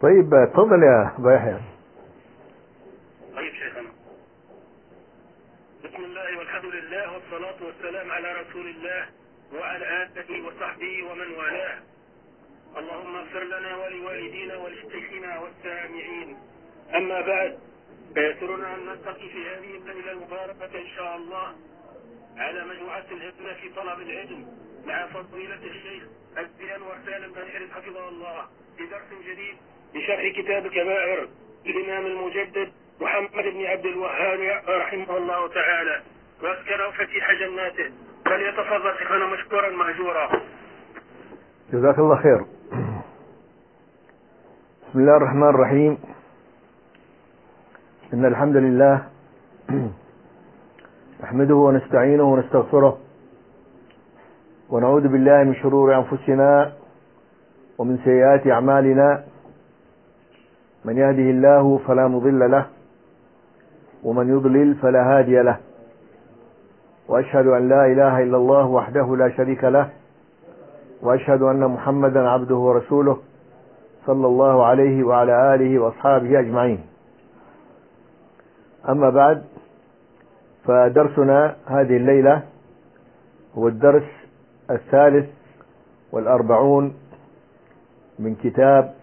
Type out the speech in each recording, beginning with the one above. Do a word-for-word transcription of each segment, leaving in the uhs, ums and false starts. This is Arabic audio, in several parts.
طيب تفضل يا ابو يحيى. طيب شيخنا، بسم الله والحمد لله والصلاة والسلام على رسول الله وعلى آله وصحبه ومن والاه. اللهم اغفر لنا ولوالدينا ولشيخنا والسامعين. أما بعد، فيسرنا أن نلتقي في هذه الليلة المباركة إن شاء الله على مجموعة الهمة في طلب العلم مع فضيلة الشيخ الأنور سالم بن حرز حفظه الله في درس جديد بشرح كتاب الكبائر للإمام المجدد محمد بن عبد الوهاب رحمه الله تعالى واسكنه فتيح جناته. فليتفضل شيخنا مشكورا مأجورا. جزاك الله خير. بسم الله الرحمن الرحيم. إن الحمد لله نحمده ونستعينه ونستغفره ونعوذ بالله من شرور أنفسنا ومن سيئات أعمالنا. من يهده الله فلا مضل له ومن يضلل فلا هادي له، وأشهد أن لا إله إلا الله وحده لا شريك له، وأشهد أن محمدا عبده ورسوله صلى الله عليه وعلى آله وأصحابه أجمعين. أما بعد، فدرسنا هذه الليلة هو الدرس الثالث والأربعون من كتاب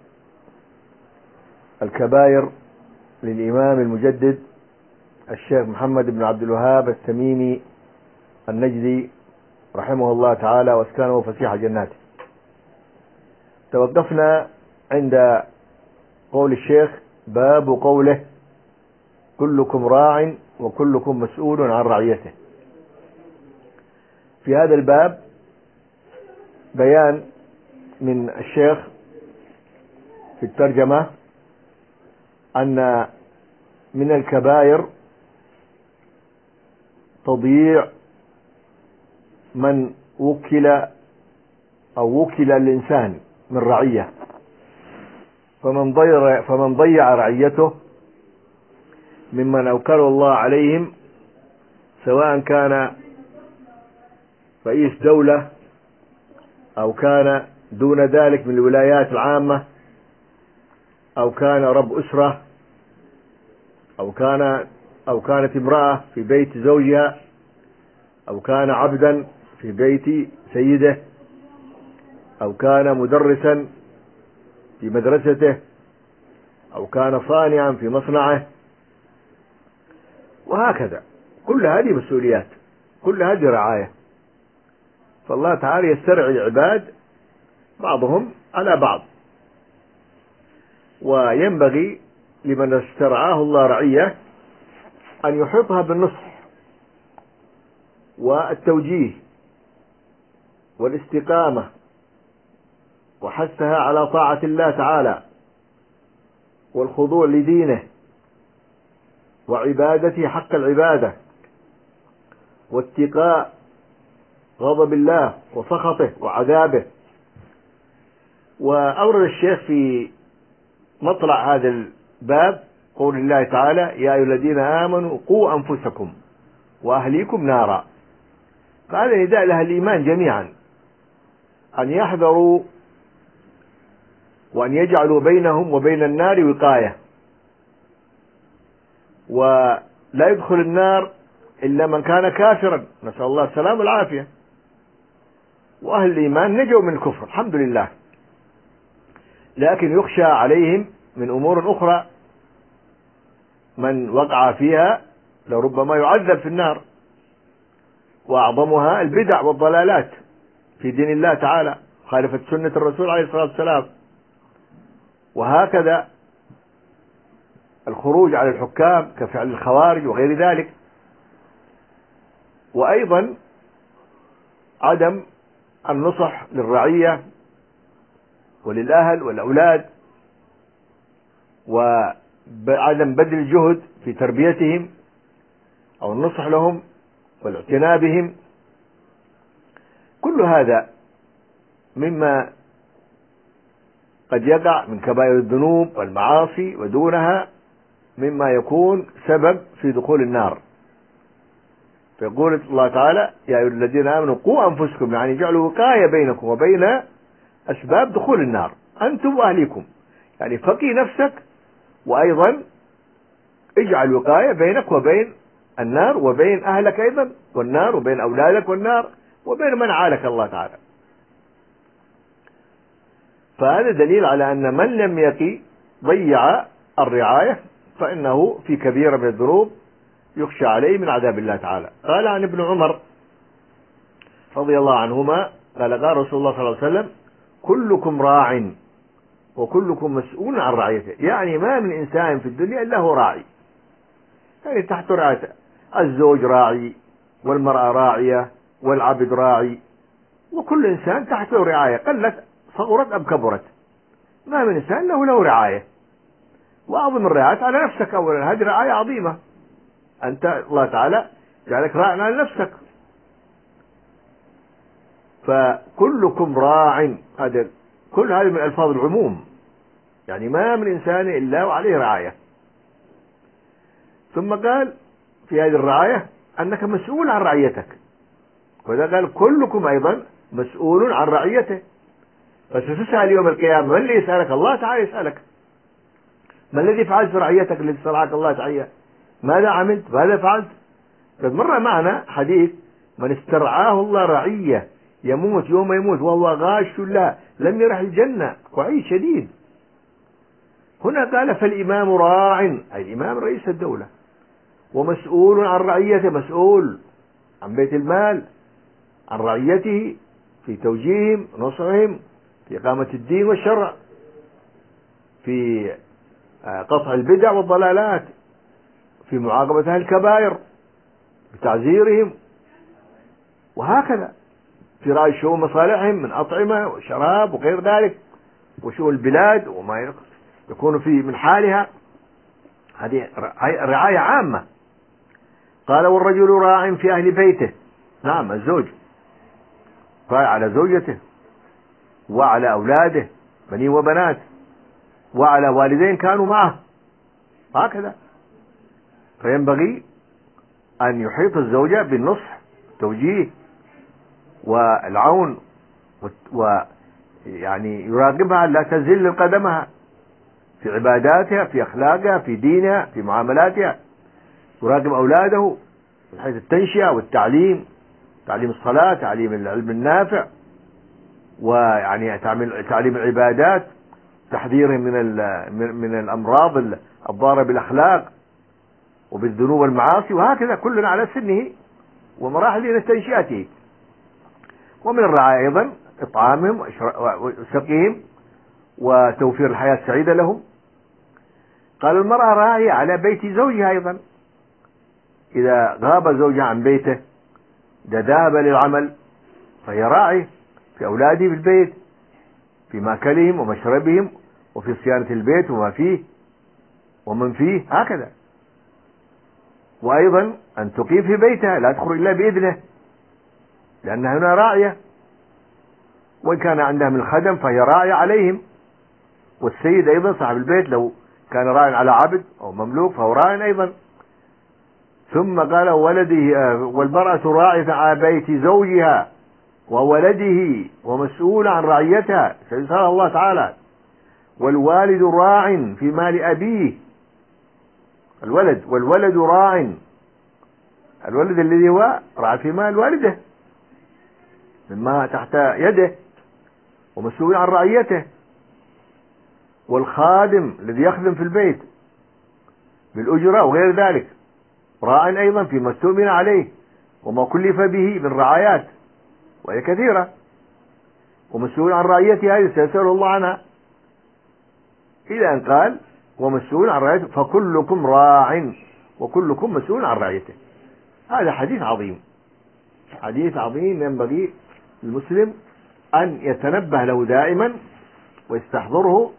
الكبائر للإمام المجدد الشيخ محمد بن عبد الوهاب التميمي النجدي رحمه الله تعالى واسكنه فسيح جناته. توقفنا عند قول الشيخ: باب قوله: كلكم راع وكلكم مسؤول عن رعيته. في هذا الباب بيان من الشيخ في الترجمة أن من الكبائر تضييع من وكل أو وكل الإنسان من رعية، فمن ضيع فمن ضيع رعيته ممن أوكله الله عليهم، سواء كان رئيس دولة أو كان دون ذلك من الولايات العامة، أو كان رب أسرة، أو كان أو كانت امرأة في بيت زوجها، أو كان عبدا في بيت سيده، أو كان مدرسا في مدرسته، أو كان صانعا في مصنعه، وهكذا. كل هذه مسؤوليات، كل هذه رعاية. فالله تعالى يسترعي العباد بعضهم على بعض، وينبغي لمن استرعاه الله رعية أن يحيطها بالنصح والتوجيه والاستقامة وحثها على طاعة الله تعالى والخضوع لدينه وعبادته حق العبادة واتقاء غضب الله وسخطه وعذابه. وأورد الشيخ في مطلع هذا الباب قول الله تعالى: يا أيها الذين آمنوا قوا أنفسكم وأهليكم نارا. فهذا نداء لأهل الإيمان جميعا أن يحذروا وأن يجعلوا بينهم وبين النار وقاية، ولا يدخل النار إلا من كان كافرا، نسأل الله السلام والعافية. وأهل الإيمان نجوا من الكفر الحمد لله، لكن يخشى عليهم من أمور أخرى من وقع فيها لربما يعذب في النار، وأعظمها البدع والضلالات في دين الله تعالى، خالفت سنة الرسول عليه الصلاة والسلام. وهكذا الخروج على الحكام كفعل الخوارج وغير ذلك. وأيضا عدم النصح للرعية وللأهل والأولاد، وعدم بذل الجهد في تربيتهم أو النصح لهم والاعتناء بهم. كل هذا مما قد يقع من كبائر الذنوب والمعاصي، ودونها مما يكون سبب في دخول النار. فيقول الله تعالى: يا أيها الذين آمنوا قوا أنفسكم، يعني جعلوا وقاية بينكم وبين أسباب دخول النار، أنتم وأهليكم. يعني فقي نفسك، وأيضا اجعل وقاية بينك وبين النار، وبين أهلك أيضا والنار، وبين أولادك والنار، وبين من عالك الله تعالى. فهذا دليل على أن من لم يقي ضيع الرعاية فإنه في كبيرة من الذنوب يخشى عليه من عذاب الله تعالى. قال عن ابن عمر رضي الله عنهما قال قال رسول الله صلى الله عليه وسلم: كلكم راع وكلكم مسؤول عن رعيته. يعني ما من إنسان في الدنيا إلا هو راعي، يعني تحت رعايته. الزوج راعي، والمرأة راعية، والعبد راعي، وكل إنسان تحته رعاية، قلت صغرت أم كبرت. ما من إنسان له له رعاية، وأعظم الرعاية على نفسك أولا. هذه رعاية عظيمة، أنت الله تعالى جعلك راع على نفسك. فكلكم راع، هذا كل هذه من ألفاظ العموم، يعني ما من إنسان إلا وعليه رعاية. ثم قال في هذه الرعاية أنك مسؤول عن رعيتك، وإذا قال كلكم أيضا مسؤول عن رعيته. فستسأل يوم القيامة: من اللي يسألك؟ الله تعالى يسألك: ما الذي فعلت في رعيتك التي استرعاك الله تعالى؟ ماذا عملت؟ ماذا فعلت؟ قد مر معنا حديث: من استرعاه الله رعية يموت يوم يموت وهو غاش له لم يرح الجنة، وعيد شديد. هنا قال: فالإمام راع، أي الإمام رئيس الدولة، ومسؤول عن رعيته، مسؤول عن بيت المال، عن رعيته في توجيههم نصرهم، في إقامة الدين والشرع، في قطع البدع والضلالات، في معاقبة أهل الكبائر، بتعزيرهم، وهكذا في رأي شؤون مصالحهم من أطعمة وشراب وغير ذلك، وشؤون البلاد وما يكون في من حالها. هذه رعاية عامة. قال: والرجل راع في أهل بيته. نعم، الزوج راعي على زوجته وعلى أولاده بنين وبنات، وعلى والدين كانوا معه، هكذا. فينبغي أن يحيط الزوجة بالنصح والتوجيه والعون، ويعني يراقبها لا تزل قدمها في عباداتها، في أخلاقها، في دينها، في معاملاتها. يراقب أولاده من حيث التنشئة والتعليم، تعليم الصلاة، تعليم العلم النافع، ويعني تعليم العبادات، تحذيرهم من من الأمراض الضارة بالأخلاق وبالذنوب والمعاصي، وهكذا كلنا على سنه ومراحل تنشئته. ومن الرعاية أيضا إطعامهم وسقيهم وتوفير الحياة السعيدة لهم. قال: المرأة راعية على بيت زوجها أيضا، إذا غاب زوجها عن بيته، إذا ذهب للعمل، فهي راعية في أولاده في البيت، في مأكلهم ومشربهم، وفي صيانة البيت وما فيه ومن فيه، هكذا. وأيضا أن تقيم في بيتها، لا تخرج إلا بإذنه، لأنها هنا راعية. وإن كان عندها من الخدم فهي راعية عليهم. والسيد أيضا صاحب البيت لو كان راعي على عبد أو مملوك فهو راعي أيضا. ثم قال: ولده، والمرأة راعية على بيت زوجها وولده ومسؤول عن رعيتها، سيسأل الله تعالى. والوالد راع في مال أبيه، الولد، والولد راع، الولد الذي هو راع في مال والده مما تحت يده ومسؤول عن رعيته. والخادم الذي يخدم في البيت بالأجرة وغير ذلك راع أيضا فيما استؤمن عليه وما كلف به من رعايات، وهي كثيرة، ومسؤول عن رعيته، هذه سيسأل الله عنها، إلى أن قال: ومسؤول عن رعيته، فكلكم راع وكلكم مسؤول عن رعيته. هذا حديث عظيم، حديث عظيم ينبغي المسلم أن يتنبه له دائما ويستحضره،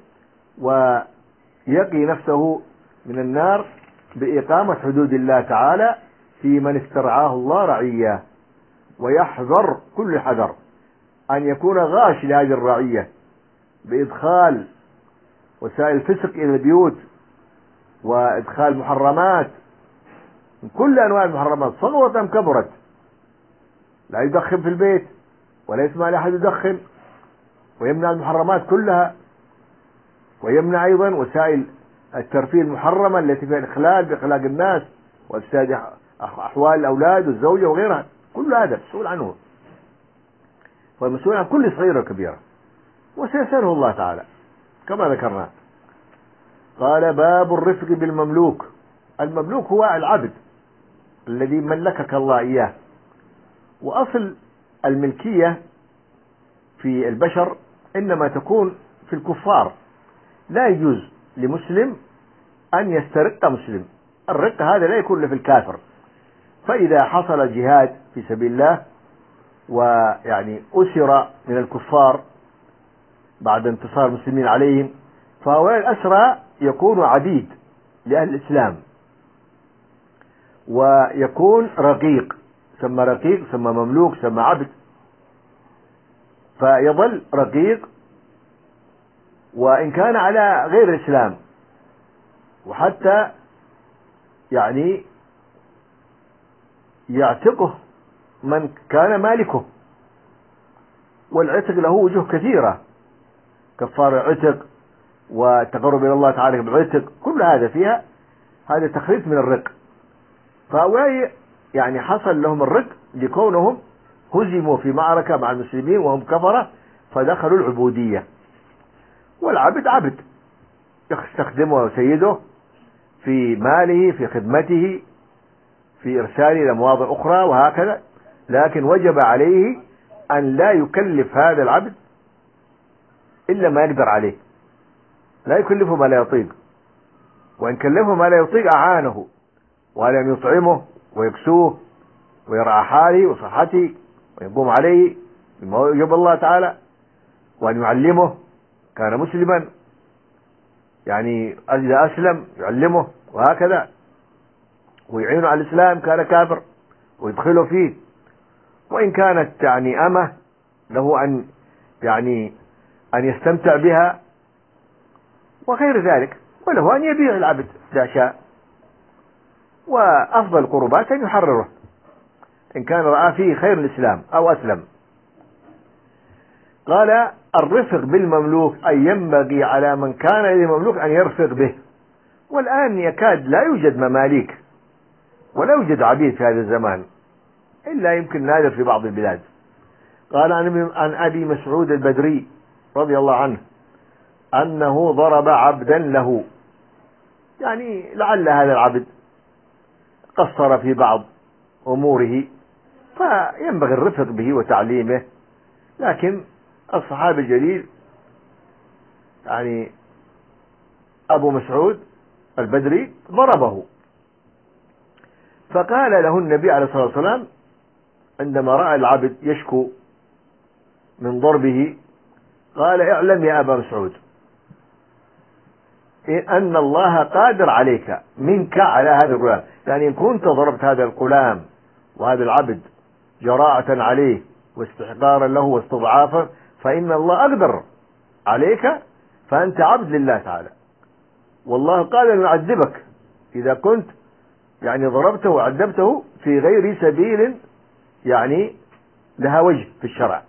ويقي نفسه من النار بإقامة حدود الله تعالى في من استرعاه الله رعية، ويحذر كل حذر أن يكون غاش لهذه الرعية بإدخال وسائل الفسق إلى البيوت، وإدخال محرمات من كل أنواع المحرمات صغرت أم كبرت. لا يدخن في البيت ولا يسمع لأحد يدخن، ويمنع المحرمات كلها، ويمنع أيضا وسائل الترفيه المحرمة التي فيها الإخلال بأخلاق الناس وإفساد أحوال الأولاد والزوجة وغيرها، كل هذا مسؤول عنه، والمسؤول عن كل صغيرة وكبيرة، وسيسأله الله تعالى كما ذكرنا. قال باب الرفق بالمملوك. المملوك هو العبد الذي ملكك الله إياه، وأصل الملكية في البشر إنما تكون في الكفار، لا يجوز لمسلم أن يسترق مسلم، الرق هذا لا يكون في الكافر. فإذا حصل جهاد في سبيل الله ويعني أسر من الكفار بعد انتصار المسلمين عليهم، فهؤلاء الأسرى يكون عبيد لأهل الإسلام، ويكون رقيق، سمى رقيق سمى مملوك سمى عبد، فيظل رقيق وإن كان على غير الإسلام، وحتى يعني يعتقه من كان مالكه. والعتق له وجوه كثيرة، كفار العتق والتقرب إلى الله تعالى بالعتق، كل هذا فيها هذا تخفيف من الرق. فهؤلاء يعني حصل لهم الرق لكونهم هزموا في معركة مع المسلمين وهم كفرة فدخلوا العبودية. والعبد عبد يستخدمه سيده في ماله في خدمته في إرساله إلى مواضع أخرى وهكذا، لكن وجب عليه أن لا يكلف هذا العبد إلا ما يقدر عليه، لا يكلفه ما لا يطيق، وإن كلفه ما لا يطيق أعانه وعلى أن يطعمه ويكسوه ويرعى حاله وصحته ويقوم عليه بما يجب الله تعالى، وأن يعلمه كان مسلما يعني إذا أسلم يعلمه وهكذا، ويعينه على الإسلام كان كافر ويدخله فيه. وإن كانت يعني أمه له أن يعني أن يستمتع بها وغير ذلك، وله أن يبيع العبد إذا شاء. وأفضل القربات أن يحرره إن كان رأى فيه خير الإسلام أو أسلم. قال الرفق بالمملوك أي ينبغي على من كان للمملوك أن يرفق به. والآن يكاد لا يوجد مماليك ولا يوجد عبيد في هذا الزمان، إلا يمكن نادر في بعض البلاد. قال عن أبي مسعود البدري رضي الله عنه أنه ضرب عبدا له، يعني لعل هذا العبد قصر في بعض أموره فينبغي الرفق به وتعليمه، لكن الصحابي الجليل يعني أبو مسعود البدري ضربه، فقال له النبي عليه الصلاة والسلام عندما رأى العبد يشكو من ضربه، قال اعلم يا أبا مسعود أن الله قادر عليك منك على هذا الغلام، يعني إن كنت ضربت هذا الغلام وهذا العبد جراءة عليه واستحقارا له واستضعافا، فإن الله أقدر عليك، فأنت عبد لله تعالى، والله قال أن يعذبك إذا كنت يعني ضربته وعذبته في غير سبيل يعني لها وجه في الشرع.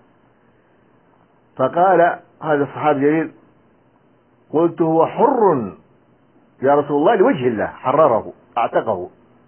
فقال هذا الصحابي الجليل قلت هو حر يا رسول الله لوجه الله، حرره اعتقه.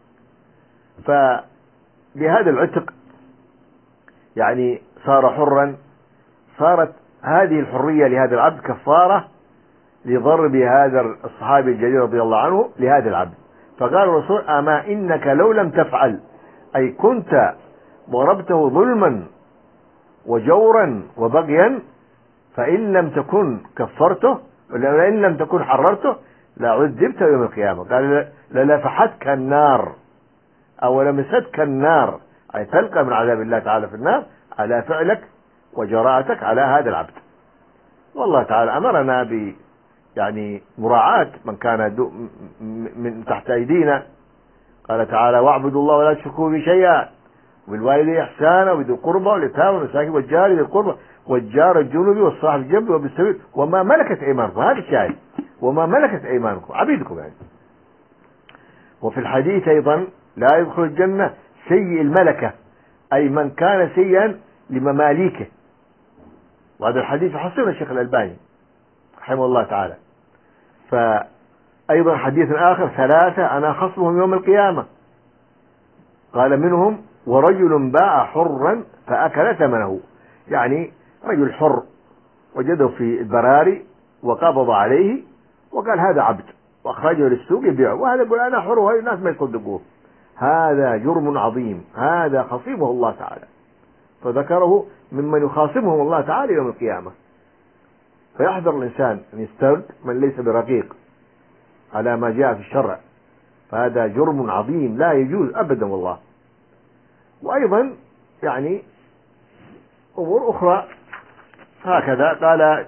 فبهذا العتق يعني صار حرا، صارت هذه الحرية لهذا العبد كفارة لضرب هذا الصحابي الجليل رضي الله عنه لهذا العبد. فقال الرسول أما إنك لو لم تفعل، أي كنت ضربته ظلما وجورا وبغيا، فإن لم تكن كفرته وإن لم تكن حررته لعذبت يوم القيامة. قال للفحتك النار أو لمستك النار، أي تلقى من عذاب الله تعالى في النار على فعلك وجراءتك على هذا العبد. والله تعالى أمرنا ب يعني مراعاة من كان من تحت أيدينا. قال تعالى واعبدوا الله ولا تشركوا به شيئا وبالوالدين إحسانا وبذي القربى واليتامى والمساكين والجار ذي القربى والجار الجنوب والصاحب الجنب وبالسبيل وما ملكت أيمانكم. هذا الشاهد، وما ملكت أيمانكم عبيدكم يعني. وفي الحديث أيضا لا يدخل الجنة سيء الملكة، أي من كان سيئا لمماليكه. وهذا الحديث حسنه الشيخ الألباني رحمه الله تعالى. فأيضا حديث آخر: ثلاثة أنا خصمهم يوم القيامة، قال: منهم ورجل باع حرا فأكل ثمنه. يعني رجل حر وجده في البراري وقبض عليه وقال هذا عبد، وأخرجه للسوق يبيعه، وهذا يقول أنا حر وهذه الناس ما يصدقوه. هذا جرم عظيم، هذا خصيمه الله تعالى، فذكره ممن يخاصمهم الله تعالى يوم القيامة. فيحذر الإنسان أن يسترد من ليس برقيق على ما جاء في الشرع، فهذا جرم عظيم لا يجوز أبدا والله. وأيضا يعني أمور أخرى هكذا. قال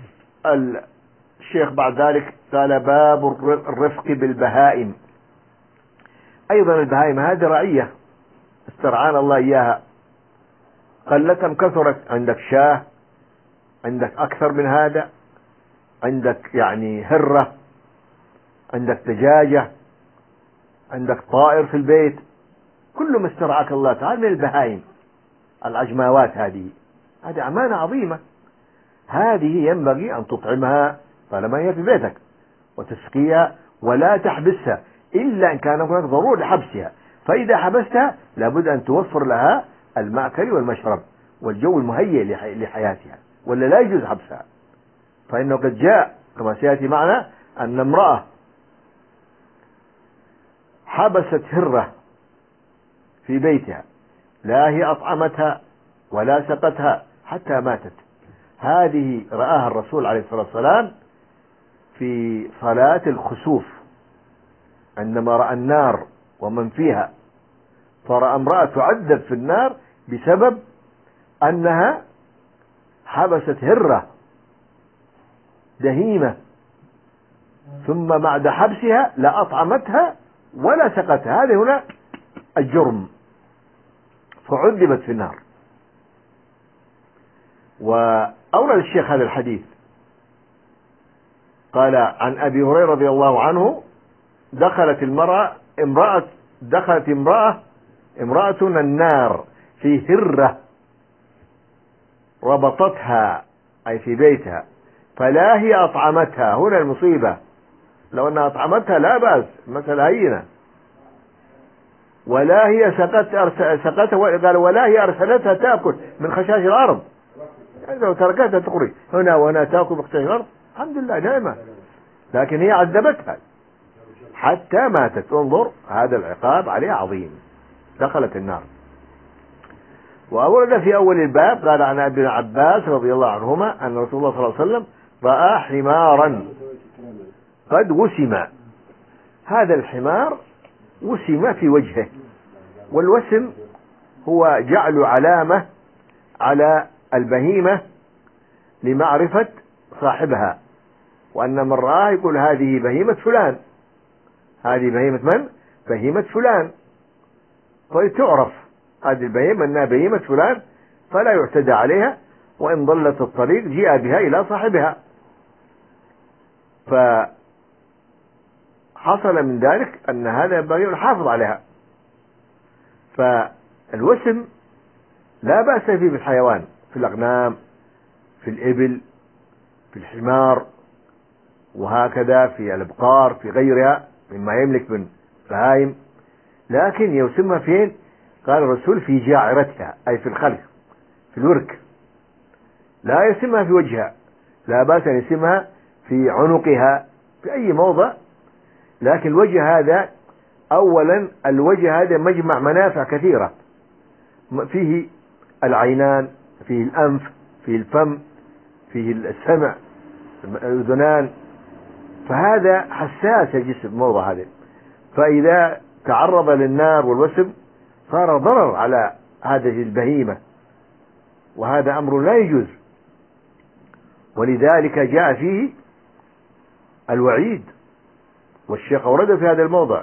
الشيخ بعد ذلك، قال: باب الرفق بالبهائم. أيضا البهائم هذه رعية استرعانا الله إياها، قلت أم كثرت. عندك شاه، عندك أكثر من هذا، عندك يعني هرة، عندك دجاجة، عندك طائر في البيت، كل ما استرعاك الله تعالى من البهائم. العجماوات هذه هذه أمانة عظيمة، هذه ينبغي أن تطعمها طالما هي في بيتك وتسقيها ولا تحبسها إلا إن كان هناك ضرورة لحبسها. فإذا حبستها لابد أن توفر لها المأكل والمشرب والجو المهيئ لحياتها، ولا لا يجوز حبسها. فإنه قد جاء كما سيأتي معنا أن امرأة حبست هرة في بيتها، لا هي أطعمتها ولا سقتها حتى ماتت. هذه رآها الرسول عليه الصلاة والسلام في صلاة الخسوف عندما رأى النار ومن فيها، فرأى امرأة تعذب في النار بسبب أنها حبست هرة دهيمة، ثم بعد حبسها لا أطعمتها ولا سقتها. هذا هنا الجرم، فعذبت في النار. وأورد الشيخ هذا الحديث، قال: عن أبي هريرة رضي الله عنه: دخلت المرأة امرأة دخلت امرأة امرأة النار في هرة ربطتها، أي في بيتها، فلا هي أطعمتها. هنا المصيبة، لو أنها أطعمتها لا بأس، مثلا هينة، ولا هي سقت سقتها، قال: ولا هي أرسلتها تأكل من خشاش الأرض. يعني لو تركتها تخرج هنا وهنا تأكل من خشاش الأرض الحمد لله نعمة، لكن هي عذبتها حتى ماتت. انظر، هذا العقاب عليه عظيم، دخلت النار. وأورد في أول الباب، قال: عن ابن عباس رضي الله عنهما أن رسول الله صلى الله عليه وسلم رأى حمارا قد وسم. هذا الحمار وسم في وجهه، والوسم هو جعل علامة على البهيمة لمعرفة صاحبها، وأن من رآه يقول هذه بهيمة فلان، هذه بهيمة من؟ بهيمة فلان، فتعرف هذه البهيمة أنها بهيمة فلان، فلا يعتدى عليها، وإن ضلت الطريق جاء بها إلى صاحبها. فحصل من ذلك أن هذا ينبغي الحافظ عليها. فالوسم لا بأس فيه في الحيوان، في الأغنام، في الإبل، في الحمار، وهكذا في الأبقار، في غيرها مما يملك من بهائم، لكن يوسمها فين؟ قال الرسول: في جاعرتها، أي في الخلق، في الورك. لا يسمها في وجهها، لا بأس أن يسمها في عنقها، في أي موضع. لكن الوجه هذا، أولا الوجه هذا مجمع منافع كثيرة، فيه العينان، فيه الأنف، فيه الفم، فيه السمع، الأذنان، فهذا حساس الجسم الموضع هذا، فإذا تعرض للنار والوسم صار ضرر على هذه البهيمة، وهذا أمر لا يجوز. ولذلك جاء فيه الوعيد، والشيخ أورده في هذا الموضع،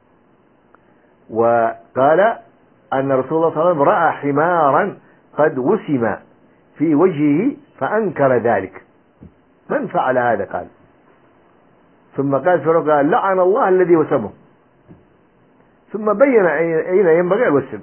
وقال أن رسول الله صلى الله عليه وسلم رأى حمارا قد وسم في وجهه فأنكر ذلك. من فعل هذا؟ قال، ثم قال فرق قال: لعن الله الذي وسمه. ثم بين أين ينبغي الوسم،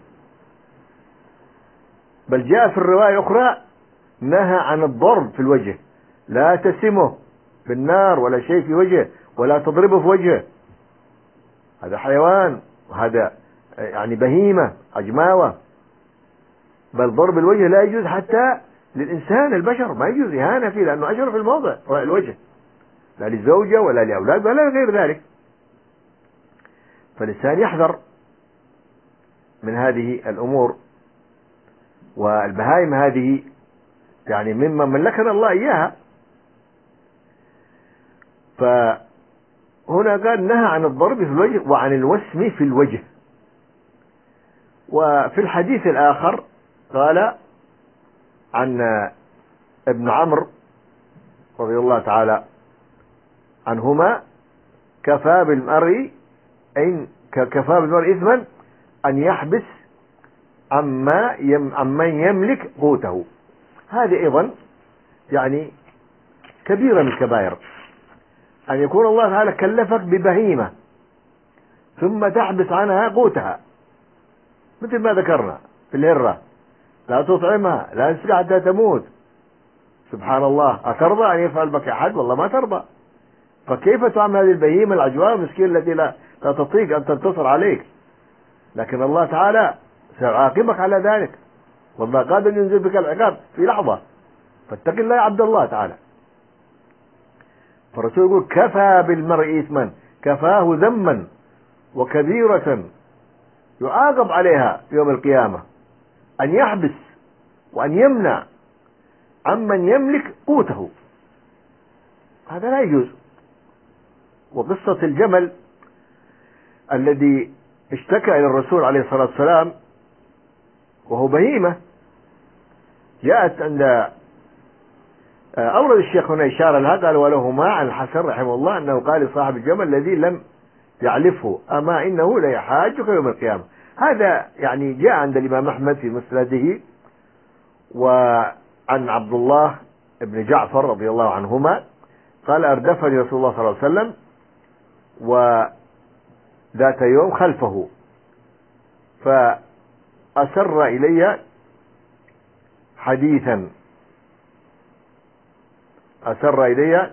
بل جاء في الرواية أخرى نهى عن الضرب في الوجه، لا تسمه بالنار ولا شيء في وجهه ولا تضربه في وجهه، هذا حيوان وهذا يعني بهيمة عجماوة. بل ضرب الوجه لا يجوز حتى للإنسان البشر، ما يجوز إهانة فيه لأنه أشرف الموضع الوجه، لا للزوجة ولا لأولاد ولا غير ذلك. فالإنسان يحذر من هذه الأمور. والبهائم هذه يعني مما ملكنا الله إياها. فهنا قال نهى عن الضرب في الوجه وعن الوسم في الوجه. وفي الحديث الآخر قال عن ابن عمرو رضي الله تعالى عنهما: كفى بالمرء إن كفى بالمرء إثما أن يحبس عما يم عمن يملك قوته. هذه أيضا يعني كبيرة من الكبائر، أن يكون الله تعالى كلفك ببهيمة ثم تحبس عنها قوتها، مثل ما ذكرنا في الهرة: لا تطعمها، لا تسقى حتى تموت. سبحان الله، أترضى أن يفعل بك أحد؟ والله ما ترضى. فكيف تعمل هذه البهيمة العجواء المسكين التي لا, لا تطيق أن تنتصر عليك؟ لكن الله تعالى سيعاقبك على ذلك، والله قادر ينزل بك العقاب في لحظة، فاتق الله يا عبد الله تعالى. فالرسول يقول: كفى بالمرء إثما، كفاه ذما وكبيرة يعاقب عليها يوم القيامة أن يحبس وأن يمنع عمن يملك قوته، هذا لا يجوز. وقصة الجمل الذي اشتكى إلى الرسول عليه الصلاة والسلام وهو بهيمة، جاءت عند أورد الشيخ هنا إشارة لها، قال: ولهما عن الحسن رحمه الله أنه قال لصاحب الجمل الذي لم يعلفه: أما إنه ليحاجك يوم القيامة. هذا يعني جاء عند الإمام أحمد في مسنده، وعن عبد الله بن جعفر رضي الله عنهما قال: أردفني رسول الله صلى الله عليه وسلم وذات يوم خلفه، فأسر إلي حديثا أسر إلي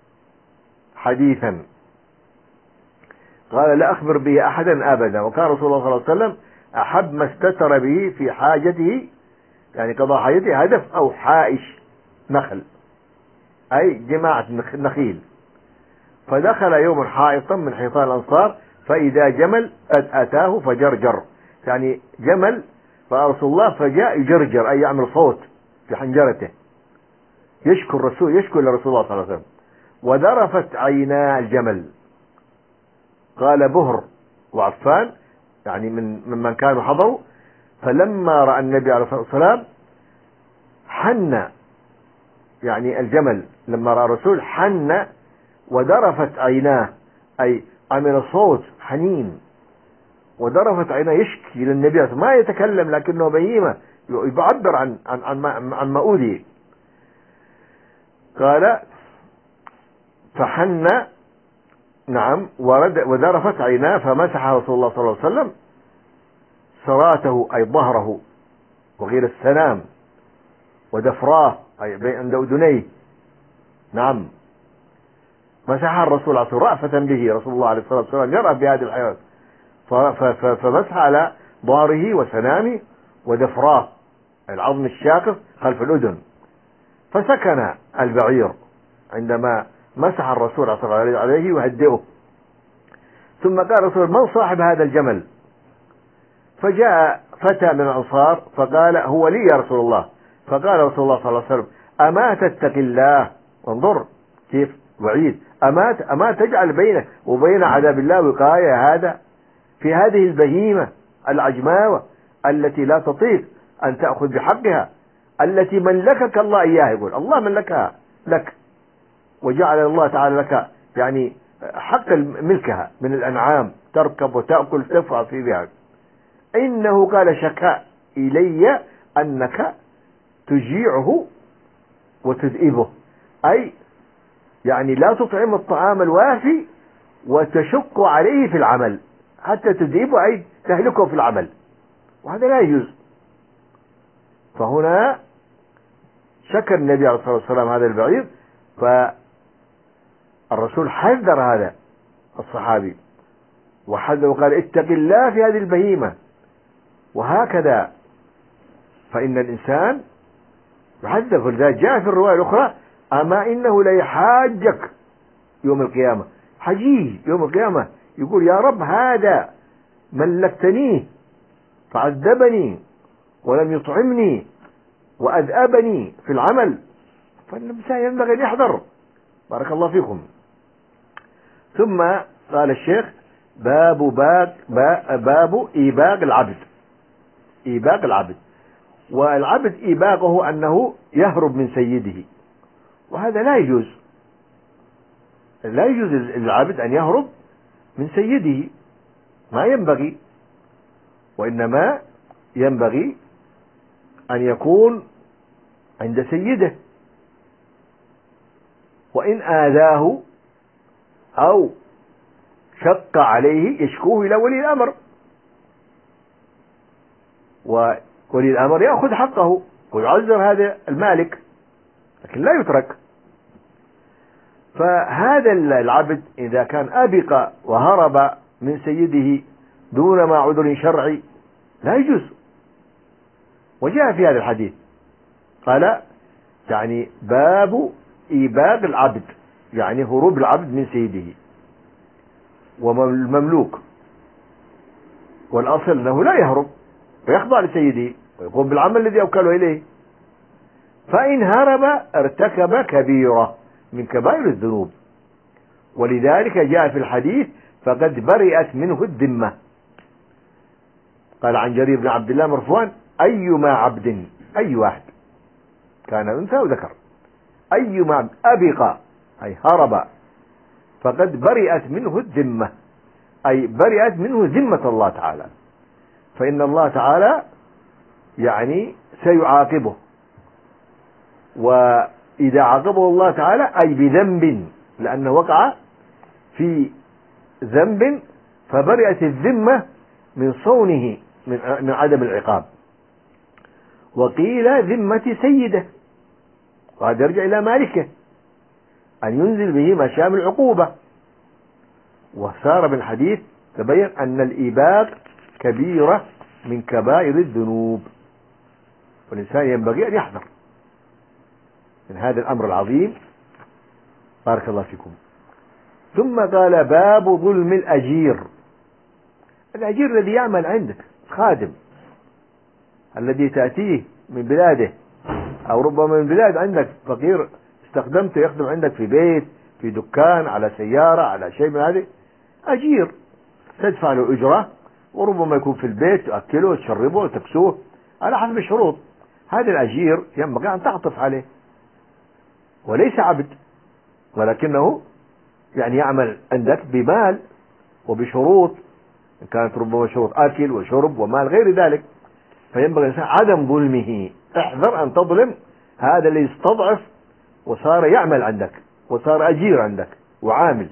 حديثا قال: لا أخبر به أحدا أبدا. وكان رسول الله صلى الله عليه وسلم أحب ما استتر به في حاجته، يعني قضاء حاجته، هدف أو حائش نخل، أي جماعة نخيل. فدخل يوم حائطا من حيطان الأنصار فإذا جمل قد أتاه فجرجر، يعني جمل فرسول الله فجاء يجرجر، أي يعمل صوت في حنجرته، يشكو الرسول يشكو لرسول الله صلى الله عليه وسلم. وذرفت عينا الجمل، قال بهر وعفان يعني من ممن كانوا حضروا. فلما رأى النبي عليه الصلاة والسلام حن، يعني الجمل لما رأى الرسول حن وذرفت عيناه، أي عمل صوت حنين، وذرفت عيناه يشكي للنبي، ما يتكلم لكنه بهيمة يعبر عن عن عن ما, عن ما أوذي. قال: فحن نعم ورد وذرفت عيناه فمسح رسول الله صلى الله عليه وسلم سراته، أي ظهره، وغير السنام، ودفراه أي عند أذنيه. نعم، مسح الرسول عليه رأفة به، رسول الله عليه الصلاة والسلام يرأف بهذه الحيوان، فمسح على ظهره وسنامه ودفراه، العظم الشاقق خلف الأذن. فسكن البعير عندما مسح الرسول عليه الصلاة والسلام عليه يهدئه. ثم قال الرسول: من صاحب هذا الجمل؟ فجاء فتى من الأنصار فقال: هو لي يا رسول الله. فقال رسول الله صلى الله عليه وسلم: أما تتقي الله؟ انظر كيف وعيد، أما أما تجعل بينك وبين عذاب الله وقاية هذا في هذه البهيمة العجماوة التي لا تطيق أن تأخذ بحقها، التي ملكك الله إياها. يقول الله ملكها لك، وجعل الله تعالى لك يعني حق ملكها من الأنعام، تركب وتأكل تفعل في بها. إنه قال: شكا إلي أنك تجيعه وتذئبه، أي يعني لا تطعم الطعام الوافي وتشق عليه في العمل حتى تذئبه، أي تهلكه في العمل، وهذا لا يجوز. فهنا شكر النبي عليه الصلاة والسلام هذا البعير، الرسول حذر هذا الصحابي وحذر وقال اتق الله في هذه البهيمة. وهكذا فإن الإنسان يحذر. فلذلك جاء في الرواية الأخرى أما إنه ليحاجك يوم القيامة، حجيج يوم القيامة يقول يا رب هذا ملكتنيه فعذبني ولم يطعمني وأذأبني في العمل. فالإنسان ينبغي أن يحذر. بارك الله فيكم. ثم قال الشيخ باب باق باب إيباق العبد. إيباق العبد، والعبد إيباقه أنه يهرب من سيده، وهذا لا يجوز. لا يجوز للعبد أن يهرب من سيده، ما ينبغي. وإنما ينبغي أن يكون عند سيده، وإن آذاه أو شق عليه يشكوه إلى ولي الأمر، وولي الأمر يأخذ حقه ويعذر هذا المالك، لكن لا يترك. فهذا العبد إذا كان أبق وهرب من سيده دون ما عذر شرعي لا يجوز. وجاء في هذا الحديث قال يعني باب إيباق العبد، يعني هروب العبد من سيده والمملوك. والأصل أنه لا يهرب ويخضع لسيده ويقوم بالعمل الذي أوكله إليه. فإن هرب ارتكب كبيرة من كبائر الذنوب، ولذلك جاء في الحديث فقد برئت منه الذمة. قال عن جرير بن عبد الله مرفوعا أيما عبد، أي واحد كان أنثى وذكر، أيما عبد أبق أي هرب فقد برئت منه الذمة، أي برئت منه ذمة الله تعالى. فإن الله تعالى يعني سيعاقبه، وإذا عاقبه الله تعالى أي بذنب، لأنه وقع في ذنب فبرئت الذمة من صونه من عدم العقاب. وقيل ذمة سيده، وهذا يرجع إلى مالكه أن ينزل به مشام العقوبة. وصار بالحديث تبين أن الإيباق كبيرة من كبائر الذنوب، والإنسان ينبغي أن يحذر من هذا الأمر العظيم. بارك الله فيكم. ثم قال باب ظلم الأجير. الأجير الذي يعمل عندك، خادم الذي تأتيه من بلاده، أو ربما من بلاد عندك فقير استخدمته يخدم عندك في بيت، في دكان، على سيارة، على شيء من هذه، أجير تدفع له أجرة، وربما يكون في البيت تأكله وتشربه وتكسوه على حسب الشروط. هذا الأجير ينبغي أن تعطف عليه، وليس عبد، ولكنه يعني يعمل عندك بمال وبشروط، إن كانت ربما شروط أكل وشرب ومال غير ذلك. فينبغي الإنسان عدم ظلمه. احذر أن تظلم هذا اللي يستضعف وصار يعمل عندك وصار أجير عندك وعامل.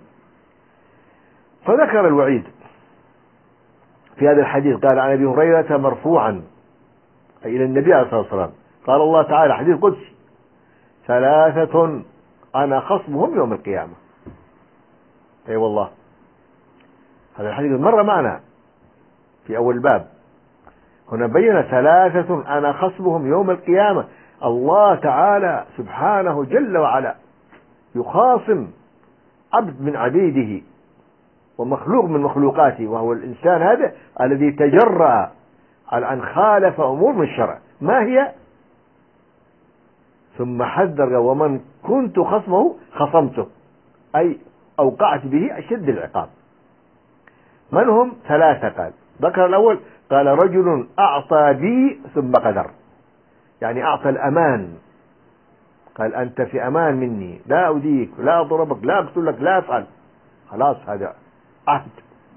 فذكر الوعيد في هذا الحديث. قال عن أبي هريرة مرفوعا أي إلى النبي عليه الصلاة والسلام قال الله تعالى حديث قدسي ثلاثة أنا خصمهم يوم القيامة. أي أيوة والله هذا الحديث مر معنا في أول الباب. هنا بين ثلاثة أنا خصمهم يوم القيامة. الله تعالى سبحانه جل وعلا يخاصم عبد من عبيده ومخلوق من مخلوقاته، وهو الإنسان هذا الذي تجرأ على أن خالف أمور من الشرع. ما هي؟ ثم حذر ومن كنت خصمه خصمته، أي أوقعت به أشد العقاب. من هم؟ ثلاثة. قال ذكر الأول قال رجل أعطى بي ثم قدر، يعني أعطى الأمان، قال أنت في أمان مني، لا أوديك لا أضربك لا أقتلك لا أفعل، خلاص هذا عهد.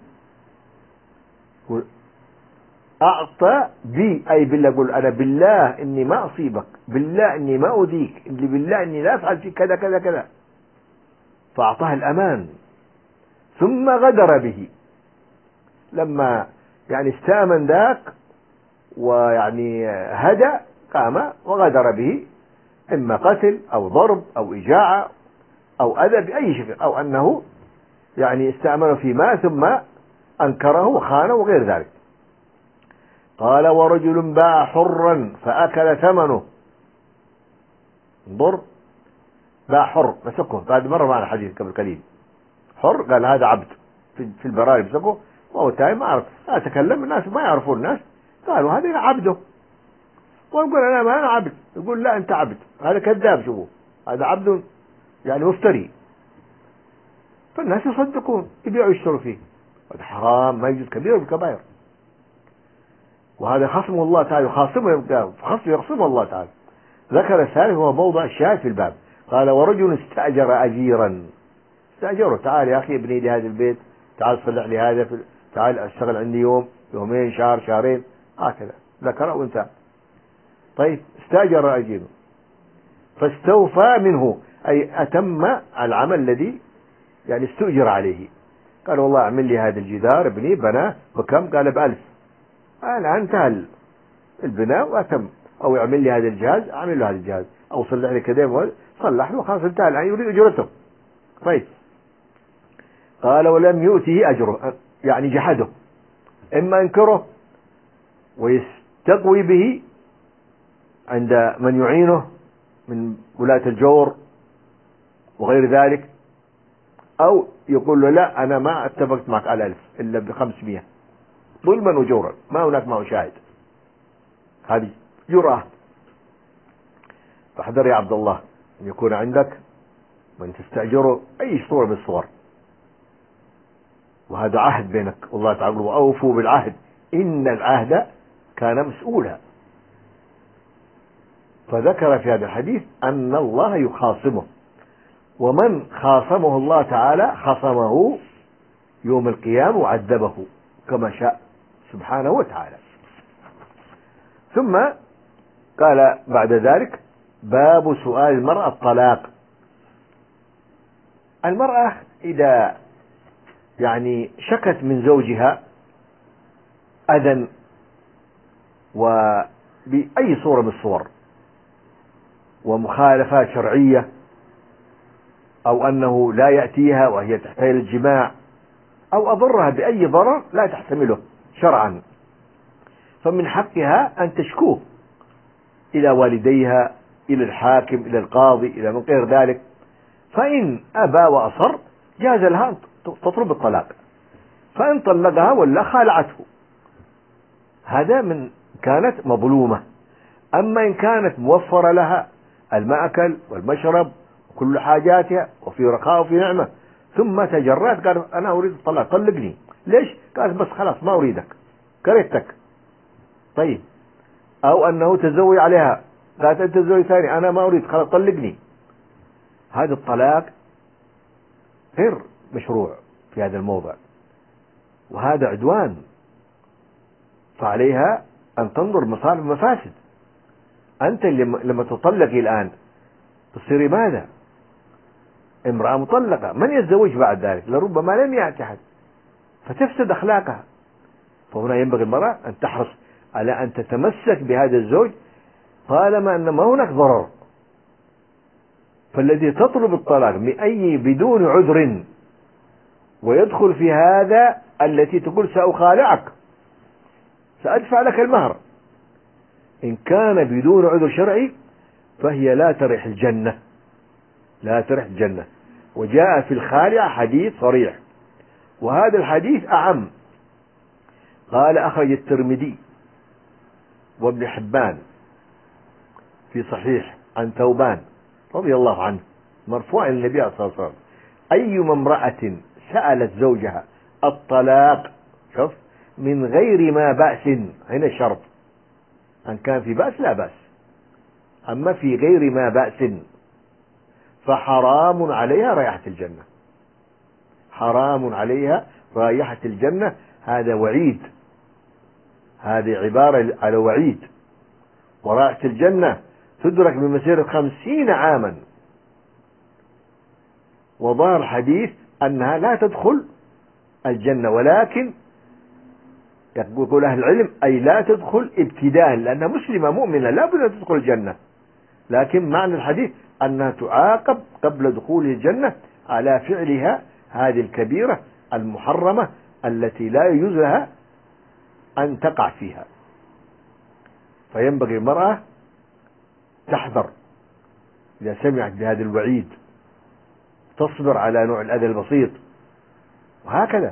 أعطى بي أي بالله، يقول أنا بالله إني ما أصيبك، بالله إني ما أوديك، بالله إني لا أفعل فيك كذا كذا كذا، فأعطاه الأمان. ثم غدر به، لما يعني استامن ذاك ويعني هدى قام وغدر به، إما قتل أو ضرب أو إجاعة أو أذى بأي شكل، أو أنه يعني استعمله في ما ثم أنكره وخانه وغير ذلك. قال ورجل باع حرا فأكل ثمنه. انظر، باع حر مسكه، بعد مرة معنا الحديث قبل قليل، حر قال هذا عبد في البراري مسكه، وهو تاي ما عرف، لا تكلم، الناس ما يعرفون، الناس قالوا هذا عبده، ويقول أنا ما أنا عبد، يقول لا أنت عبد، هذا كذاب، شوفوا هذا عبد يعني مفتري، فالناس يصدقون يبيعوا يشتروا فيه، هذا حرام ما يجوز، كبير بالكبائر، وهذا خصمه الله تعالى، يخاصمه خصمه يخصمه الله تعالى. ذكر الثالث هو موضع الشاهد في الباب، قال ورجل استأجر أجيرا، استأجره، تعال يا أخي ابني لي هذا البيت، تعال صلح لي هذا، تعال اشتغل عندي يوم يومين شهر شهرين، هكذا ذكر وانتهى. طيب استأجر أجيره فاستوفى منه، أي أتم العمل الذي يعني استؤجر عليه، قال والله اعمل لي هذا الجدار، ابني بناه بكم؟ قال بألف، الآن انتهى البناء وأتم، أو يعمل لي هذا الجهاز، أعمل له هذا الجهاز، أو صلح لي كذا، صلح له خلاص انتهى، الآن يريد أجرته. طيب قال ولم يؤته أجره، يعني جحده، إما انكره ويستقوي به عند من يعينه من ولاة الجور وغير ذلك، أو يقول له لا أنا ما اتفقت معك على ألف إلا بخمسمية ظلما وجورا، ما هناك معه شاهد، هذه جرأة. فاحذر يا عبد الله أن يكون عندك من تستأجره أي صورة من الصور، وهذا عهد بينك والله تعالى، وأوفوا بالعهد إن العهد كان مسؤولا. فذكر في هذا الحديث أن الله يخاصمه، ومن خاصمه الله تعالى خصمه يوم القيامة وعذبه كما شاء سبحانه وتعالى. ثم قال بعد ذلك باب سؤال المرأة الطلاق. المرأة إذا يعني شكت من زوجها أذى وبأي صورة من الصور ومخالفات شرعية، أو أنه لا يأتيها وهي تحتاج للجماع، أو أضرها بأي ضرر لا تحتمله شرعا، فمن حقها أن تشكوه إلى والديها، إلى الحاكم، إلى القاضي، إلى من غير ذلك، فإن أبى وأصر جاز لها أن تطلب الطلاق، فإن طلقها ولا خالعته، هذا من كانت مظلومة. أما إن كانت موفرة لها المأكل والمشرب وكل حاجاتها وفي رخاء وفي نعمة، ثم تجرأت قالت أنا أريد الطلاق طلقني، ليش؟ قالت بس خلاص ما أريدك، كرهتك. طيب أو أنه تزوج عليها، قالت أنت تزوج ثاني، أنا ما أريد، خلاص طلقني، هذا الطلاق غير مشروع في هذا الموضع، وهذا عدوان، فعليها أن تنظر مصالح ومفاسد. أنت لما تطلقي الآن تصيري ماذا؟ امرأة مطلقة، من يتزوج بعد ذلك؟ لربما لم يأتي أحد، فتفسد أخلاقها. فهنا ينبغي المرأة أن تحرص على أن تتمسك بهذا الزوج طالما أن ما هناك ضرر. فالذي تطلب الطلاق بأي بدون عذر ويدخل في هذا التي تقول سأخالعك، سأدفع لك المهر، إن كان بدون عذر شرعي فهي لا ترح الجنة، لا ترح الجنة. وجاء في الخالع حديث صريح، وهذا الحديث أعم. قال أخرج الترمذي وابن حبان في صحيح عن ثوبان رضي الله عنه مرفوعا للنبي صلى الله عليه وسلم: أيما امرأة سألت زوجها الطلاق، شوف، من غير ما بأس، هنا الشرط، أن كان في بأس لا بأس، أما في غير ما بأس فحرام عليها رائحة الجنة، حرام عليها رائحة الجنة. هذا وعيد، هذه عبارة على وعيد. ورائحة الجنة تدرك بمسيرة خمسين عاما. وظهر الحديث أنها لا تدخل الجنة، ولكن يقول أهل العلم أي لا تدخل ابتداء، لأنها مسلمة مؤمنة لا بد أن تدخل الجنة، لكن معنى الحديث أنها تعاقب قبل دخول الجنة على فعلها هذه الكبيرة المحرمة التي لا يجوز لها أن تقع فيها. فينبغي المرأة تحذر إذا سمعت بهذا الوعيد، تصبر على نوع الأذى البسيط، وهكذا.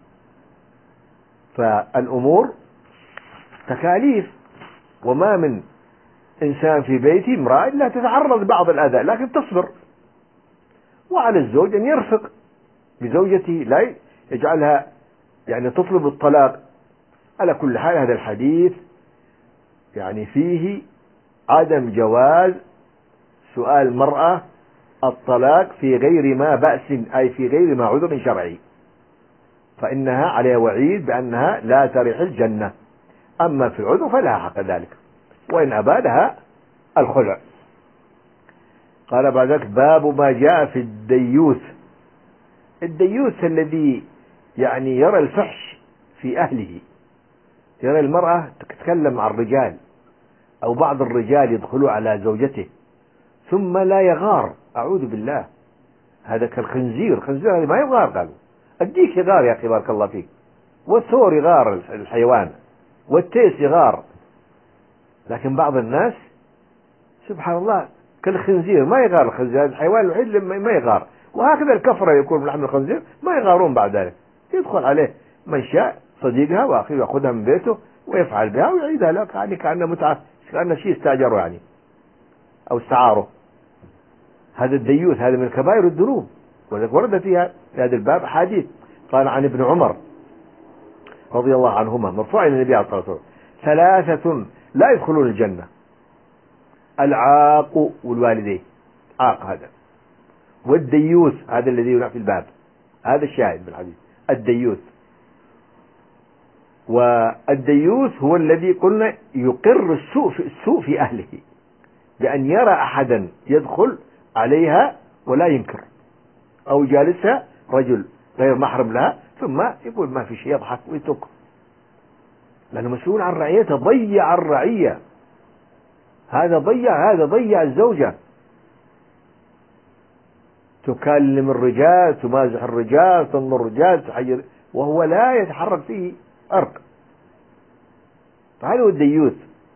فالأمور تكاليف، وما من إنسان في بيته امرأة لا تتعرض بعض الأذى لكن تصبر. وعلى الزوج أن يرفق بزوجته، لا يجعلها يعني تطلب الطلاق. على كل حال هذا الحديث يعني فيه عدم جواز سؤال المرأة الطلاق في غير ما بأس، أي في غير ما عذر شرعي، فإنها عليها وعيد بأنها لا ترح الجنة. أما في العذر فلها حق ذلك، وإن أبادها الخلع. قال بعد ذلك: باب ما جاء في الديوث. الديوث الذي يعني يرى الفحش في أهله، يرى المرأة تتكلم عن الرجال أو بعض الرجال يدخلوا على زوجته ثم لا يغار. أعوذ بالله، هذا كالخنزير. الخنزير هذا ما يغار، قالوا الديك يغار يا أخي بارك الله فيك، والثور يغار الحيوان، والتيس يغار، لكن بعض الناس سبحان الله كالخنزير ما يغار. الخنزير الحيوان الوحيد ما يغار. وهكذا الكفرة يكون من لحم الخنزير ما يغارون بعد ذلك. يدخل عليه من شاء صديقها وأخيه يأخذها من بيته ويفعل بها ويعيدها له، يعني كأنه متعة، كأنه شيء استأجره يعني أو استعاره. هذا الديوث هذا من كبائر الذنوب، وذلك ورد فيها في هذا الباب حديث. قال عن ابن عمر رضي الله عنهما مرفوع إلى النبي عليه الصلاة والسلام: ثلاثة لا يدخلون الجنة: العاق والوالدين، عاق هذا، والديوث هذا الذي ينافي الباب، هذا الشاهد بالحديث، الديوث. والديوث هو الذي قلنا يقر السوء في, السوء في أهله، بأن يرى أحدا يدخل عليها ولا ينكر، أو جالسها رجل غير محرم لها ثم يقول ما في شيء، يضحك ويترك، لأنه مسؤول عن رعيته، ضيع الرعية. هذا ضيع هذا ضيع الزوجة، تكلم الرجال، تمازح الرجال، تنظر الرجال، تحير، وهو لا يتحرك فيه أرق. فهذا هو الديوث.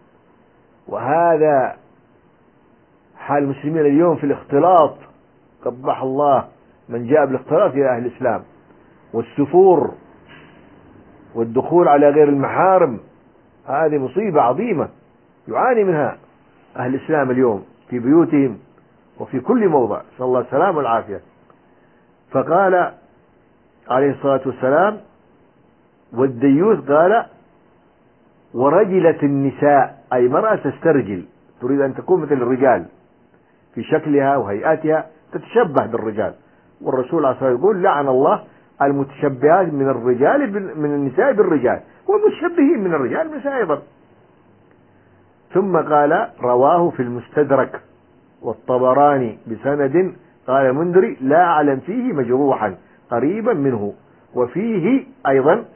وهذا حال المسلمين اليوم في الاختلاط، قبح الله من جاء بالاختلاط إلى أهل الإسلام، والسفور والدخول على غير المحارم. هذه مصيبة عظيمة يعاني منها أهل الإسلام اليوم في بيوتهم وفي كل موضع، صلى الله السلام والعافية. فقال عليه الصلاة والسلام: والديوث قال ورجلة النساء، أي مرأة تسترجل، تريد أن تكون مثل الرجال في شكلها وهيئاتها، تتشبه بالرجال. والرسول عليه الصلاة والسلام يقول: لعن الله المتشبهات من الرجال من النساء بالرجال، والمتشبهين من الرجال بالنساء أيضا. ثم قال: رواه في المستدرك والطبراني بسند، قال المنذري: لا أعلم فيه مجروحا قريبا منه. وفيه أيضا: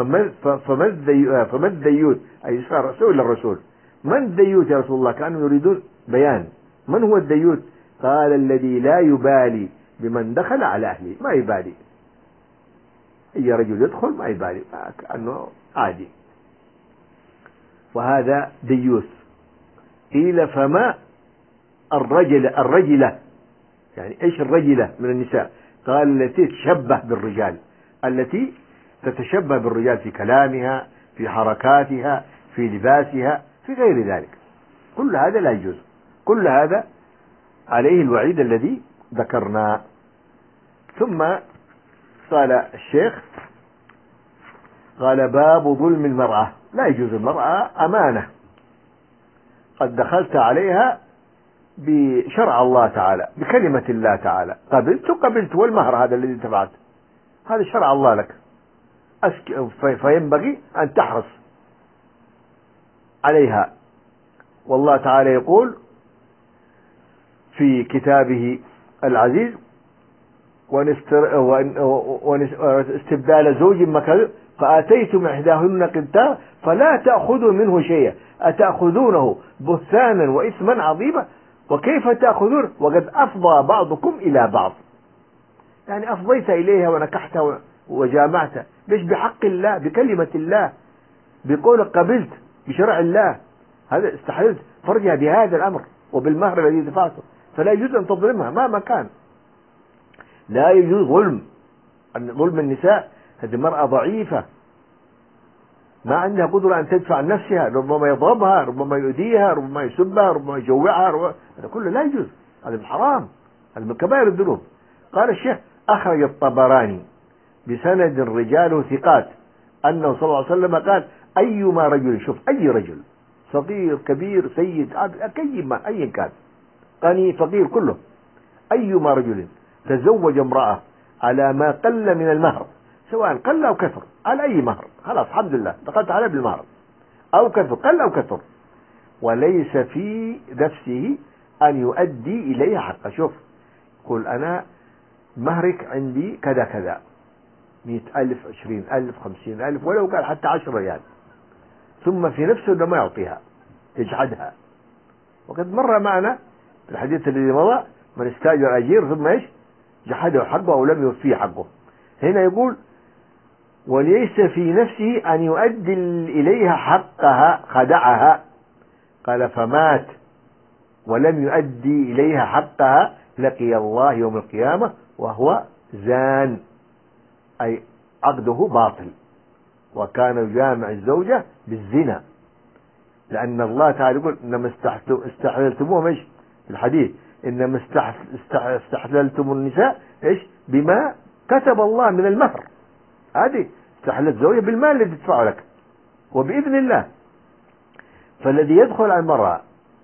فما الديوث، أي سئل الرسول: من الديوث يا رسول الله؟ كانوا يريدون بيان من هو الديوث. قال: الذي لا يبالي بمن دخل على أهله، ما يبالي، أي رجل يدخل ما يبالي، كأنه عادي. وهذا ديوث. قيل: فما الرجل الرجلة، يعني إيش الرجلة من النساء؟ قال: التي تشبه بالرجال، التي تتشبه بالرجال في كلامها، في حركاتها، في لباسها، في غير ذلك. كل هذا لا يجوز، كل هذا عليه الوعيد الذي ذكرنا. ثم قال الشيخ: قال باب ظلم المرأة. لا يجوز المرأة أمانة قد دخلت عليها بشرع الله تعالى، بكلمة الله تعالى، قبلت قبلت، والمهر هذا الذي دفعت هذا شرع الله لك، فينبغي أن تحرص عليها. والله تعالى يقول في كتابه العزيز: واستبدال زوج مكان فآتيتم إحداهن قنطارا فلا تأخذوا منه شيئا أتأخذونه بهتانا وإثما عظيما وكيف تأخذون وقد أفضى بعضكم إلى بعض، يعني أفضيت إليها ونكحتها وجامعتها، ليش؟ بحق الله، بكلمة الله، بقولك قبلت بشرع الله، هذا استحللت فرجها بهذا الأمر وبالمهر الذي دفعته، فلا يجوز أن تظلمها مهما كان. لا يجوز ظلم، ظلم النساء. هذه المرأة ضعيفة ما عندها قدرة أن تدفع عن نفسها، ربما يضربها، ربما يؤذيها، ربما يسبها، ربما يجوعها، ربما... هذا كله لا يجوز، هذا حرام، هذا من كبائر الذنوب. قال الشيخ: أخرج الطبراني بسند رجاله ثقات أنه صلى الله عليه وسلم قال: أيما رجل، شوف أي رجل، صغير كبير سيد عبد أيما أي كان، غني فقير كله، أيما رجل تزوج امرأة على ما قل من المهر، سواء قل أو كثر، على أي مهر، خلاص الحمد لله دخلت عليه بالمهر، أو كثر، قل أو كثر، وليس في نفسه أن يؤدي إليها حقا. شوف، قل أنا مهرك عندي كذا كذا، مئة ألف، عشرين ألف، خمسين ألف، ولو كان حتى عشر ريال، ثم في نفسه لما يعطيها يجحدها. وقد مر معنا في الحديث الذي مضى: من استاجر أجير ثم إيش؟ جحده حقه أو لم يوفيه حقه. هنا يقول: وليس في نفسه أن يؤدي إليها حقها، خدعها. قال: فمات ولم يؤدي إليها حقها لقي الله يوم القيامة وهو زان، أي عقده باطل، وكان يجامع الزوجة بالزنا، لأن الله تعالى يقول: إنما استحللتموه إيش في الحديث؟ إنما استحللتم النساء إيش؟ بما كتب الله من المهر. هذه استحللت زوجة بالمال الذي تدفعه لك وبإذن الله. فالذي يدخل على المرأة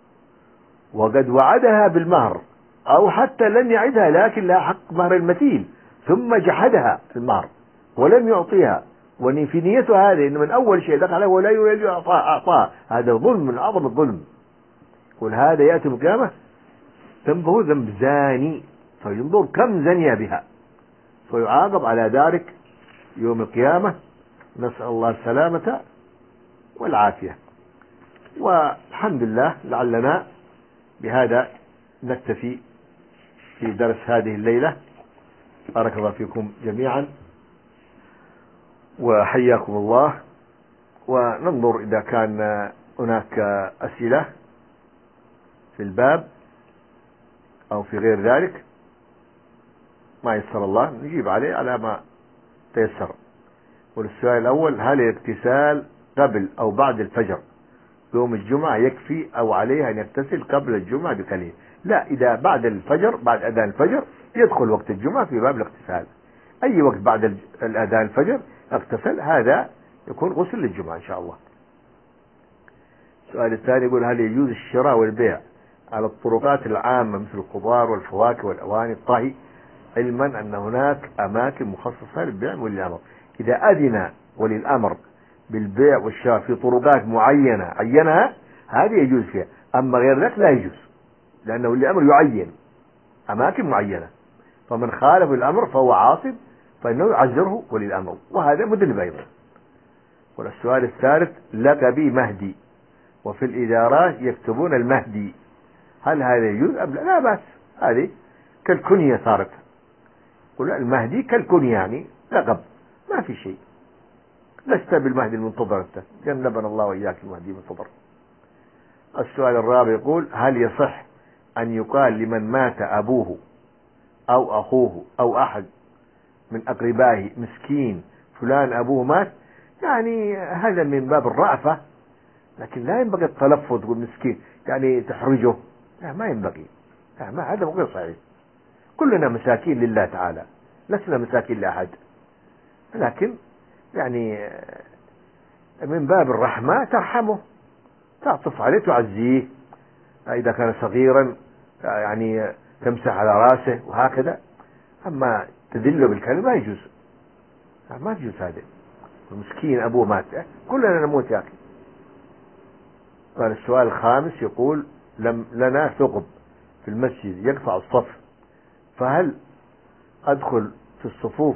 وقد وعدها بالمهر، أو حتى لن يعدها لكن لها حق مهر المثيل، ثم جحدها في المهر ولم يعطيها، وفي نيته هذه إن من أول شيء دخل عليه ولا يريد أعطاه، هذا ظلم من أعظم الظلم. قل هذا يأتي القيامة ذنبه ذنب زاني، فينظر كم زني بها، فيعاقب على ذلك يوم القيامة. نسأل الله السلامة والعافية. والحمد لله، لعلنا بهذا نكتفي في درس هذه الليلة. بارك الله فيكم جميعا وحياكم الله، وننظر إذا كان هناك أسئلة في الباب أو في غير ذلك ما يسر الله نجيب عليه على ما تيسر. والسؤال الأول: هل الاغتسال قبل أو بعد الفجر يوم الجمعة يكفي أو عليه أن يغتسل قبل الجمعة بقليل؟ لا، إذا بعد الفجر، بعد أذان الفجر، يدخل وقت الجمعة في باب الاغتسال. أي وقت بعد الأذان الفجر اغتسل هذا يكون غسل للجمعة إن شاء الله. السؤال الثاني يقول: هل يجوز الشراء والبيع على الطرقات العامة مثل الخضار والفواكه والأواني الطهي، علما أن هناك أماكن مخصصة للبيع ولي الأمر؟ إذا أذن ولي الأمر بالبيع والشراء في طرقات معينة عينها هذه يجوز فيها، أما غير ذلك لا يجوز، لأنه ولي الأمر يعين أماكن معينة، فمن خالف الأمر فهو عاصب، فإنه يعذره ولي الأمر، وهذا مذنب أيضا. والسؤال الثالث: لقبي مهدي وفي الإدارات يكتبون المهدي، هل هذا يجوز أم لا؟ لا بأس، هذه كالكنية صارت، قل المهدي كالكنية، يعني لقب ما في شيء، لست بالمهدي المنتظر أنت، جنبنا الله وإياك المهدي المنتظر. السؤال الرابع يقول: هل يصح أن يقال لمن مات أبوه أو أخوه أو أحد من أقربائه مسكين فلان أبوه مات؟ يعني هذا من باب الرأفة، لكن لا ينبغي التلفظ بالمسكين يعني تحرجه، لا ما ينبغي، لا ما هذا غير صحيح. كلنا مساكين لله تعالى، لسنا مساكين لأحد، لكن يعني من باب الرحمة ترحمه، تعطف عليه، تعزيه، إذا كان صغيرا يعني تمسح على راسه وهكذا، أما تذله بالكلمة ما يجوز، ما يجوز هذا. المسكين أبوه مات، كلنا نموت يا أخي. قال السؤال الخامس يقول: لم لنا ثقب في المسجد يقطع الصف، فهل أدخل في الصفوف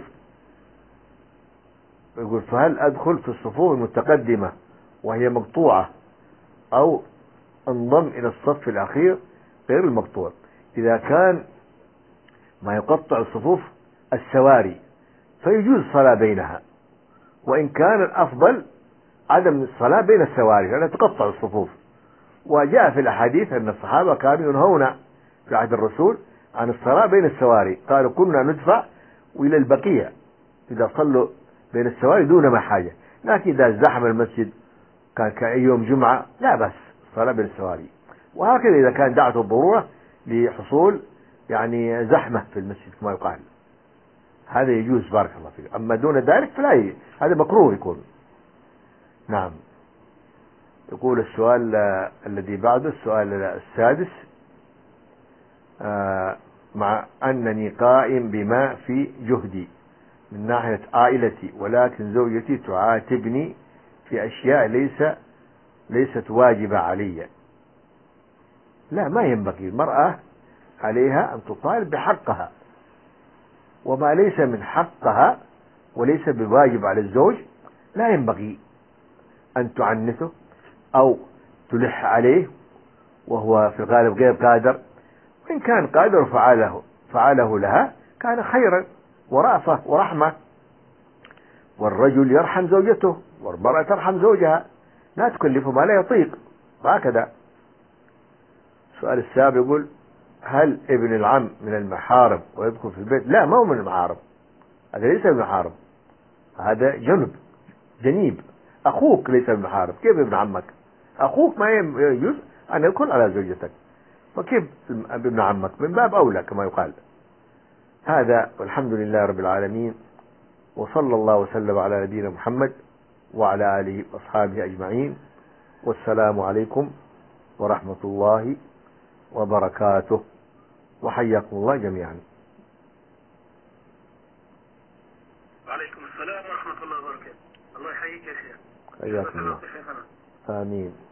يقول فهل أدخل في الصفوف المتقدمة وهي مقطوعة، أو انضم إلى الصف الأخير، غير المقطوع. إذا كان ما يقطع الصفوف السواري فيجوز الصلاة بينها، وإن كان الأفضل عدم الصلاة بين السواري لأنها تقطع الصفوف. وجاء في الأحاديث أن الصحابة كانوا ينهون في عهد الرسول عن الصلاة بين السواري، قالوا كنا ندفع إلى البقيع إذا صلوا بين السواري دون ما حاجة، لكن إذا ازدحم المسجد كان كيوم جمعة لا بأس الصلاة بين السواري. وهكذا إذا كان دعته الضرورة لحصول يعني زحمة في المسجد كما يقال، هذا يجوز بارك الله فيك. أما دون ذلك فلا ي... هذا مكروه يكون. نعم. يقول السؤال آه الذي بعده السؤال السادس: آه مع أنني قائم بما في جهدي من ناحية عائلتي، ولكن زوجتي تعاتبني في أشياء ليس ليست واجبة علي. لا، ما ينبغي. المرأة عليها أن تطالب بحقها، وما ليس من حقها وليس بواجب على الزوج لا ينبغي أن تعنته أو تلح عليه وهو في الغالب غير قادر. وإن كان قادر فعله فعله لها كان خيرا ورأفة ورحمة. والرجل يرحم زوجته والمرأة ترحم زوجها، لا تكلفه ما لا يطيق، وهكذا. السؤال السابع يقول: هل ابن العم من المحارم ويدخل في البيت؟ لا، ما هو من المحارم، هذا ليس من المحارم، هذا جنب جنيب. أخوك ليس من المحارم، كيف ابن عمك؟ أخوك ما يجوز أن يدخل على زوجتك، وكيف ابن عمك؟ من باب أولى كما يقال. هذا، والحمد لله رب العالمين، وصلى الله وسلم على نبينا محمد وعلى آله وأصحابه أجمعين، والسلام عليكم ورحمة الله وبركاته، وحياكم الله جميعا. وعليكم السلام ورحمة الله وبركاته. الله يحييك يا شيخ. حياكم الله. آمين.